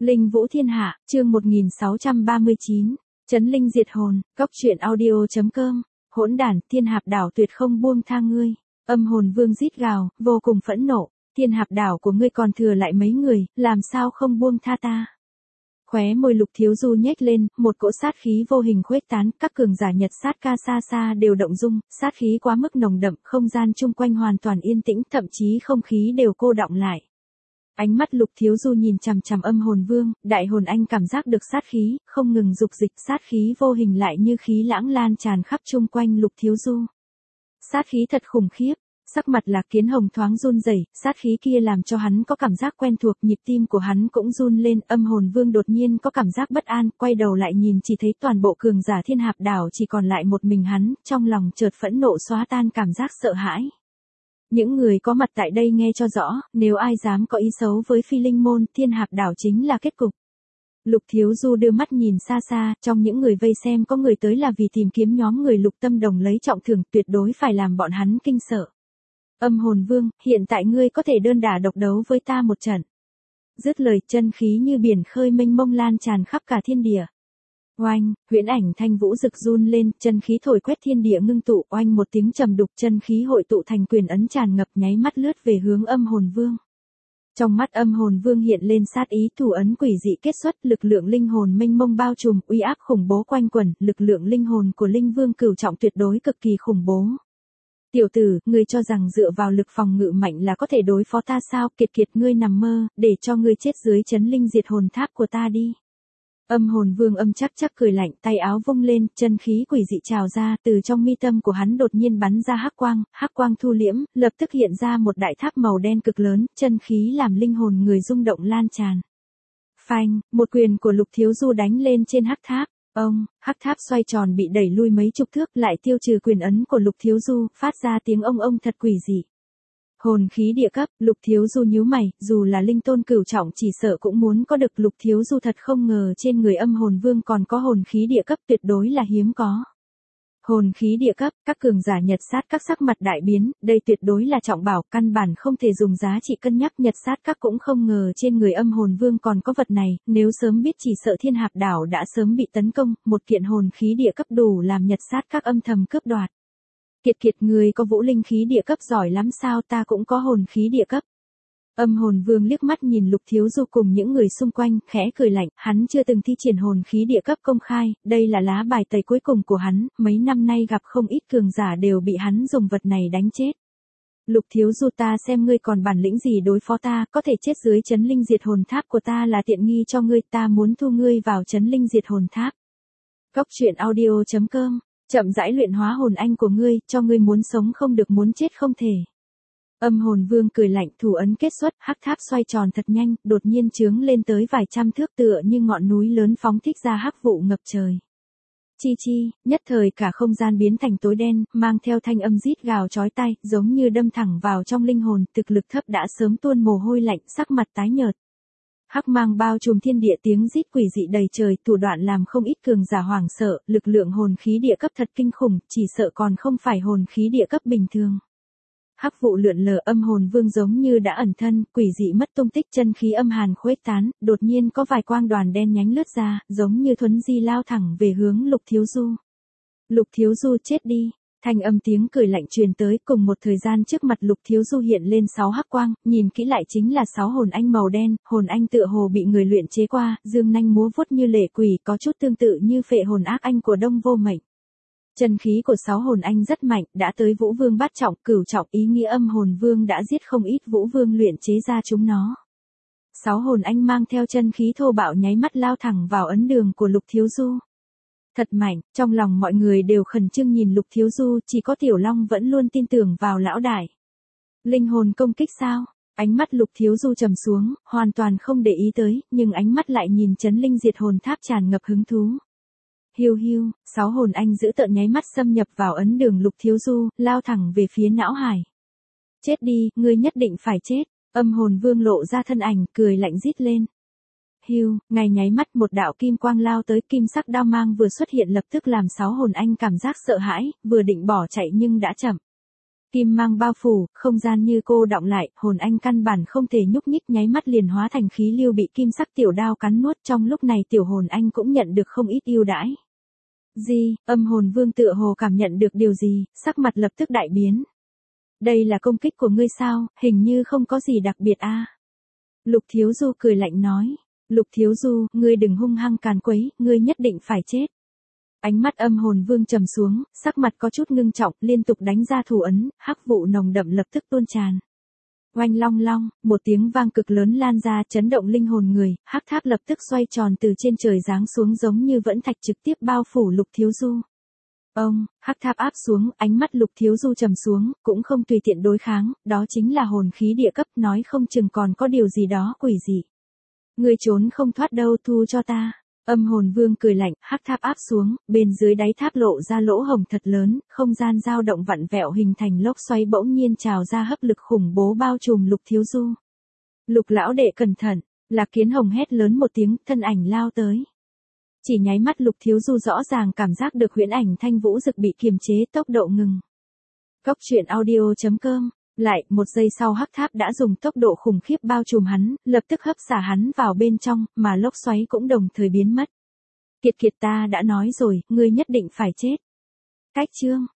Linh Vũ Thiên Hạ, chương 1639, Chấn Linh Diệt Hồn, Cóc truyện audio.com, hỗn đản, Thiên Hạp Đảo tuyệt không buông tha ngươi. Âm hồn vương rít gào, vô cùng phẫn nộ, Thiên Hạp Đảo của ngươi còn thừa lại mấy người, làm sao không buông tha ta. Khóe môi Lục Thiếu Du nhếch lên, một cỗ sát khí vô hình khuếch tán, các cường giả Nhật sát ca xa xa đều động dung, sát khí quá mức nồng đậm, không gian chung quanh hoàn toàn yên tĩnh, thậm chí không khí đều cô đọng lại. Ánh mắt Lục Thiếu Du nhìn chằm chằm âm hồn vương, đại hồn anh cảm giác được sát khí, không ngừng dục dịch, sát khí vô hình lại như khí lãng lan tràn khắp chung quanh Lục Thiếu Du. Sát khí thật khủng khiếp, sắc mặt Lạc Kiến Hồng thoáng run rẩy, sát khí kia làm cho hắn có cảm giác quen thuộc, nhịp tim của hắn cũng run lên, âm hồn vương đột nhiên có cảm giác bất an, quay đầu lại nhìn chỉ thấy toàn bộ cường giả Thiên Hạp Đảo chỉ còn lại một mình hắn, trong lòng chợt phẫn nộ xóa tan cảm giác sợ hãi. Những người có mặt tại đây nghe cho rõ, nếu ai dám có ý xấu với Phi Linh môn, Thiên Hạp Đảo chính là kết cục. Lục Thiếu Du đưa mắt nhìn xa xa, trong những người vây xem có người tới là vì tìm kiếm nhóm người Lục Tâm Đồng lấy trọng thưởng, tuyệt đối phải làm bọn hắn kinh sợ. Âm hồn vương, hiện tại ngươi có thể đơn đả độc đấu với ta một trận. Dứt lời, chân khí như biển khơi mênh mông lan tràn khắp cả thiên địa. Oanh, huyễn ảnh thanh vũ rực run lên, chân khí thổi quét thiên địa ngưng tụ, oanh một tiếng trầm đục, chân khí hội tụ thành quyền ấn tràn ngập, nháy mắt lướt về hướng âm hồn vương. Trong mắt âm hồn vương hiện lên sát ý, thủ ấn quỷ dị kết xuất, lực lượng linh hồn mênh mông bao trùm, uy áp khủng bố quanh quẩn, lực lượng linh hồn của linh vương cửu trọng tuyệt đối cực kỳ khủng bố. Tiểu tử, ngươi cho rằng dựa vào lực phòng ngự mạnh là có thể đối phó ta sao? Kiệt kiệt, ngươi nằm mơ, để cho ngươi chết dưới chấn linh diệt hồn tháp của ta đi. Âm hồn vương âm chắc cười lạnh, tay áo vung lên, chân khí quỷ dị trào ra, từ trong mi tâm của hắn đột nhiên bắn ra hắc quang thu liễm, lập tức hiện ra một đại tháp màu đen cực lớn, chân khí làm linh hồn người rung động lan tràn. Phanh, một quyền của Lục Thiếu Du đánh lên trên hắc tháp. Hắc tháp xoay tròn bị đẩy lui mấy chục thước, lại tiêu trừ quyền ấn của Lục Thiếu Du, phát ra tiếng ông thật quỷ dị. Hồn khí địa cấp, Lục Thiếu Du nhíu mày, dù là linh tôn cửu trọng chỉ sợ cũng muốn có được. Lục Thiếu Du thật không ngờ trên người âm hồn vương còn có hồn khí địa cấp, tuyệt đối là hiếm có. Hồn khí địa cấp, các cường giả Nhật sát các sắc mặt đại biến, đây tuyệt đối là trọng bảo, căn bản không thể dùng giá trị cân nhắc. Nhật sát các cũng không ngờ trên người âm hồn vương còn có vật này, nếu sớm biết chỉ sợ Thiên Hạp Đảo đã sớm bị tấn công, một kiện hồn khí địa cấp đủ làm Nhật sát các âm thầm cướp đoạt. Kiệt, người có vũ linh khí địa cấp giỏi lắm sao? Ta cũng có hồn khí địa cấp. Âm hồn vương liếc mắt nhìn Lục Thiếu Du cùng những người xung quanh, khẽ cười lạnh, hắn chưa từng thi triển hồn khí địa cấp công khai, đây là lá bài tẩy cuối cùng của hắn, mấy năm nay gặp không ít cường giả đều bị hắn dùng vật này đánh chết. Lục Thiếu Du, ta xem ngươi còn bản lĩnh gì đối phó ta, có thể chết dưới chấn linh diệt hồn tháp của ta là tiện nghi cho ngươi, ta muốn thu ngươi vào chấn linh diệt hồn tháp. Cóc truyện audio.com, chậm rãi luyện hóa hồn anh của ngươi, cho ngươi muốn sống không được muốn chết không thể. Âm hồn vương cười lạnh, thủ ấn kết xuất, hắc tháp xoay tròn thật nhanh, đột nhiên chướng lên tới vài trăm thước, tựa như ngọn núi lớn phóng thích ra hắc vụ ngập trời. Chi, nhất thời cả không gian biến thành tối đen, mang theo thanh âm rít gào chói tai, giống như đâm thẳng vào trong linh hồn, thực lực thấp đã sớm tuôn mồ hôi lạnh, sắc mặt tái nhợt. Hắc mang bao trùm thiên địa, tiếng rít quỷ dị đầy trời, thủ đoạn làm không ít cường giả hoảng sợ, lực lượng hồn khí địa cấp thật kinh khủng, chỉ sợ còn không phải hồn khí địa cấp bình thường. Hắc vụ lượn lờ, âm hồn vương giống như đã ẩn thân, quỷ dị mất tung tích, chân khí âm hàn khuếch tán, đột nhiên có vài quang đoàn đen nhánh lướt ra, giống như thuấn di lao thẳng về hướng Lục Thiếu Du. Lục Thiếu Du, chết đi. Thanh âm tiếng cười lạnh truyền tới, cùng một thời gian trước mặt Lục Thiếu Du hiện lên 6 hắc quang, nhìn kỹ lại chính là 6 hồn anh màu đen, hồn anh tựa hồ bị người luyện chế qua, dương nanh múa vuốt như lệ quỷ, có chút tương tự như phệ hồn ác anh của Đông Vô Mệnh. Chân khí của 6 hồn anh rất mạnh, đã tới Vũ Vương bát trọng, cửu trọng, ý nghĩa âm hồn vương đã giết không ít Vũ Vương luyện chế ra chúng nó. 6 hồn anh mang theo chân khí thô bạo nháy mắt lao thẳng vào ấn đường của Lục Thiếu Du. Thật mạnh, trong lòng mọi người đều khẩn trương nhìn Lục Thiếu Du, chỉ có Tiểu Long vẫn luôn tin tưởng vào lão đại. Linh hồn công kích sao? Ánh mắt Lục Thiếu Du trầm xuống, hoàn toàn không để ý tới, nhưng ánh mắt lại nhìn chấn linh diệt hồn tháp tràn ngập hứng thú. Hiu, 6 hồn anh giữ tợn nháy mắt xâm nhập vào ấn đường Lục Thiếu Du, lao thẳng về phía não hải. Chết đi, ngươi nhất định phải chết. Âm hồn vương lộ ra thân ảnh, cười lạnh rít lên. Hiu, ngay nháy mắt một đạo kim quang lao tới, kim sắc đao mang vừa xuất hiện lập tức làm 6 hồn anh cảm giác sợ hãi, vừa định bỏ chạy nhưng đã chậm. Kim mang bao phủ, không gian như cô đọng lại, hồn anh căn bản không thể nhúc nhích, nháy mắt liền hóa thành khí lưu bị kim sắc tiểu đao cắn nuốt. Trong lúc này tiểu hồn anh cũng nhận được không ít ưu đãi. Gì, âm hồn vương tựa hồ cảm nhận được điều gì, sắc mặt lập tức đại biến. Đây là công kích của ngươi sao, hình như không có gì đặc biệt a. Lục Thiếu Du cười lạnh nói. Lục Thiếu Du, ngươi đừng hung hăng càn quấy, ngươi nhất định phải chết. Ánh mắt âm hồn vương trầm xuống, sắc mặt có chút ngưng trọng, liên tục đánh ra thủ ấn, hắc vụ nồng đậm lập tức tuôn tràn. Oanh long long, một tiếng vang cực lớn lan ra chấn động linh hồn người, hắc tháp lập tức xoay tròn từ trên trời giáng xuống giống như vẫn thạch trực tiếp bao phủ Lục Thiếu Du. Ông, hắc tháp áp xuống, ánh mắt Lục Thiếu Du trầm xuống, cũng không tùy tiện đối kháng, đó chính là hồn khí địa cấp, nói không chừng còn có điều gì đó quỷ dị. Ngươi trốn không thoát đâu, thu cho ta. Âm hồn vương cười lạnh, hắc tháp áp xuống, bên dưới đáy tháp lộ ra lỗ hổng thật lớn, không gian dao động vặn vẹo hình thành lốc xoáy bỗng nhiên trào ra hấp lực khủng bố bao trùm Lục Thiếu Du. Lục lão đệ cẩn thận, Lạc Kiến Hồng hét lớn một tiếng, thân ảnh lao tới. Chỉ nháy mắt Lục Thiếu Du rõ ràng cảm giác được huyễn ảnh Thanh Vũ Dực bị kiềm chế, tốc độ ngừng. Cốc truyện audio.com. Lại, một giây sau hắc tháp đã dùng tốc độ khủng khiếp bao trùm hắn, lập tức hấp xả hắn vào bên trong, mà lốc xoáy cũng đồng thời biến mất. Kiệt kiệt, ta đã nói rồi, ngươi nhất định phải chết. Cách chương.